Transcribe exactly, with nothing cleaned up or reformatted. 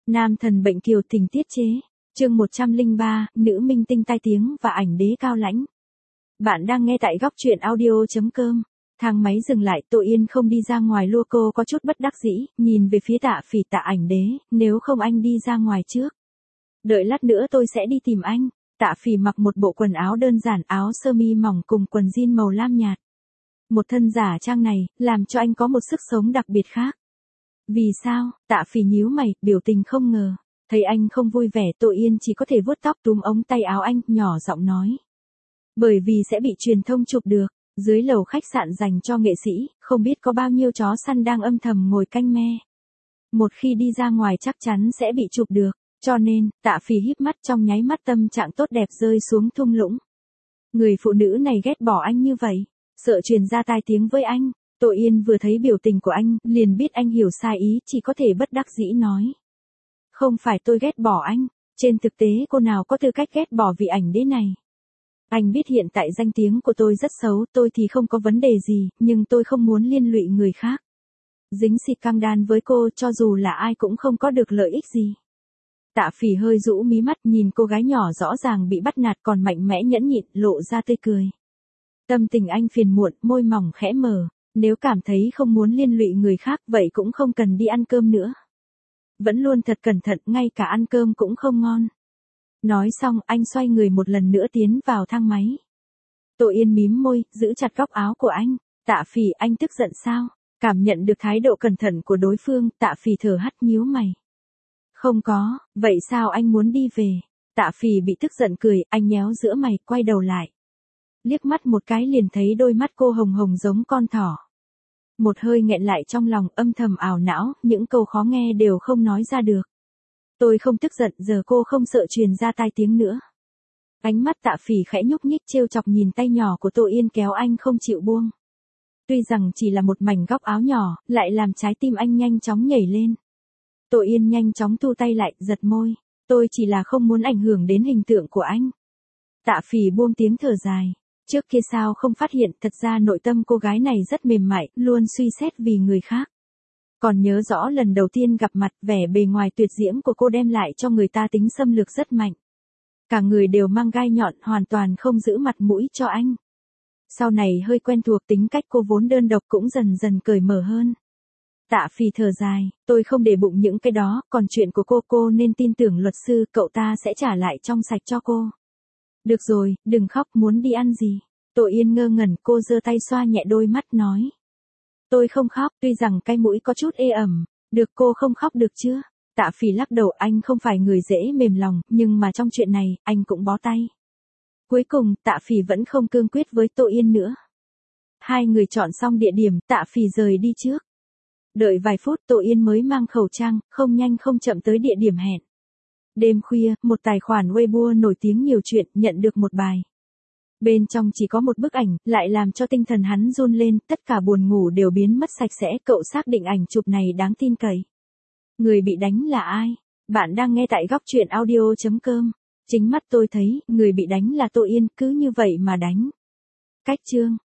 Nam thần bệnh kiều tình tiết chế. Chương một trăm lẻ ba, nữ minh tinh tai tiếng và ảnh đế cao lãnh. Bạn đang nghe tại góc truyện audio chấm com. Thang máy dừng lại, Tô Yên không đi ra ngoài lua, cô có chút bất đắc dĩ, nhìn về phía Tạ Phỉ. Tạ ảnh đế, nếu không anh đi ra ngoài trước. Đợi lát nữa tôi sẽ đi tìm anh. Tạ Phỉ mặc một bộ quần áo đơn giản, áo sơ mi mỏng cùng quần jean màu lam nhạt. Một thân giả trang này, làm cho anh có một sức sống đặc biệt khác. Vì sao? Tạ Phỉ nhíu mày, biểu tình không ngờ. Thấy anh không vui vẻ, Tô Yên chỉ có thể vuốt tóc túm ống tay áo anh, nhỏ giọng nói. Bởi vì sẽ bị truyền thông chụp được. Dưới lầu khách sạn dành cho nghệ sĩ, không biết có bao nhiêu chó săn đang âm thầm ngồi canh me. Một khi đi ra ngoài chắc chắn sẽ bị chụp được, cho nên, Tạ Phỉ híp mắt, trong nháy mắt tâm trạng tốt đẹp rơi xuống thung lũng. Người phụ nữ này ghét bỏ anh như vậy, sợ truyền ra tai tiếng với anh. Tô Yên vừa thấy biểu tình của anh, liền biết anh hiểu sai ý, chỉ có thể bất đắc dĩ nói. Không phải tôi ghét bỏ anh, trên thực tế cô nào có tư cách ghét bỏ vị ảnh đế này. Anh biết hiện tại danh tiếng của tôi rất xấu, tôi thì không có vấn đề gì, nhưng tôi không muốn liên lụy người khác. Dính xịt căng đan với cô, cho dù là ai cũng không có được lợi ích gì. Tạ Phỉ hơi rũ mí mắt, nhìn cô gái nhỏ rõ ràng bị bắt nạt còn mạnh mẽ nhẫn nhịn, lộ ra tươi cười. Tâm tình anh phiền muộn, môi mỏng khẽ mở, nếu cảm thấy không muốn liên lụy người khác, vậy cũng không cần đi ăn cơm nữa. Vẫn luôn thật cẩn thận, ngay cả ăn cơm cũng không ngon. Nói xong, anh xoay người một lần nữa tiến vào thang máy. Tô Yên mím môi, giữ chặt góc áo của anh. Tạ Phỉ, anh tức giận sao? Cảm nhận được thái độ cẩn thận của đối phương, Tạ Phỉ thở hắt nhíu mày. Không có, vậy sao anh muốn đi về? Tạ Phỉ bị tức giận cười, anh nhéo giữa mày, quay đầu lại. Liếc mắt một cái liền thấy đôi mắt cô hồng hồng giống con thỏ. Một hơi nghẹn lại trong lòng, âm thầm ảo não, những câu khó nghe đều không nói ra được. Tôi không tức giận, giờ cô không sợ truyền ra tai tiếng nữa. Ánh mắt Tạ Phỉ khẽ nhúc nhích trêu chọc nhìn tay nhỏ của Tô Yên kéo anh không chịu buông. Tuy rằng chỉ là một mảnh góc áo nhỏ, lại làm trái tim anh nhanh chóng nhảy lên. Tô Yên nhanh chóng thu tay lại, giật môi. Tôi chỉ là không muốn ảnh hưởng đến hình tượng của anh. Tạ Phỉ buông tiếng thở dài. Trước kia sao không phát hiện, thật ra nội tâm cô gái này rất mềm mại, luôn suy xét vì người khác. Còn nhớ rõ lần đầu tiên gặp mặt, vẻ bề ngoài tuyệt diễm của cô đem lại cho người ta tính xâm lược rất mạnh. Cả người đều mang gai nhọn, hoàn toàn không giữ mặt mũi cho anh. Sau này hơi quen thuộc, tính cách cô vốn đơn độc cũng dần dần cởi mở hơn. Tạ Phỉ thở dài, tôi không để bụng những cái đó, còn chuyện của cô cô nên tin tưởng luật sư, cậu ta sẽ trả lại trong sạch cho cô. Được rồi, đừng khóc, muốn đi ăn gì? Tô Yên ngơ ngẩn, cô giơ tay xoa nhẹ đôi mắt nói. Tôi không khóc, tuy rằng cái mũi có chút ê ẩm. Được, cô không khóc được chưa? Tạ Phỉ lắc đầu, anh không phải người dễ mềm lòng, nhưng mà trong chuyện này, anh cũng bó tay. Cuối cùng, Tạ Phỉ vẫn không cương quyết với Tô Yên nữa. Hai người chọn xong địa điểm, Tạ Phỉ rời đi trước. Đợi vài phút, Tô Yên mới mang khẩu trang, không nhanh không chậm tới địa điểm hẹn. Đêm khuya, một tài khoản Weibo nổi tiếng nhiều chuyện, nhận được một bài. Bên trong chỉ có một bức ảnh, lại làm cho tinh thần hắn run lên, tất cả buồn ngủ đều biến mất sạch sẽ, cậu xác định ảnh chụp này đáng tin cậy. Người bị đánh là ai? Bạn đang nghe tại góc truyện audio chấm com. Chính mắt tôi thấy, người bị đánh là Tô Yên, cứ như vậy mà đánh. Cách chương.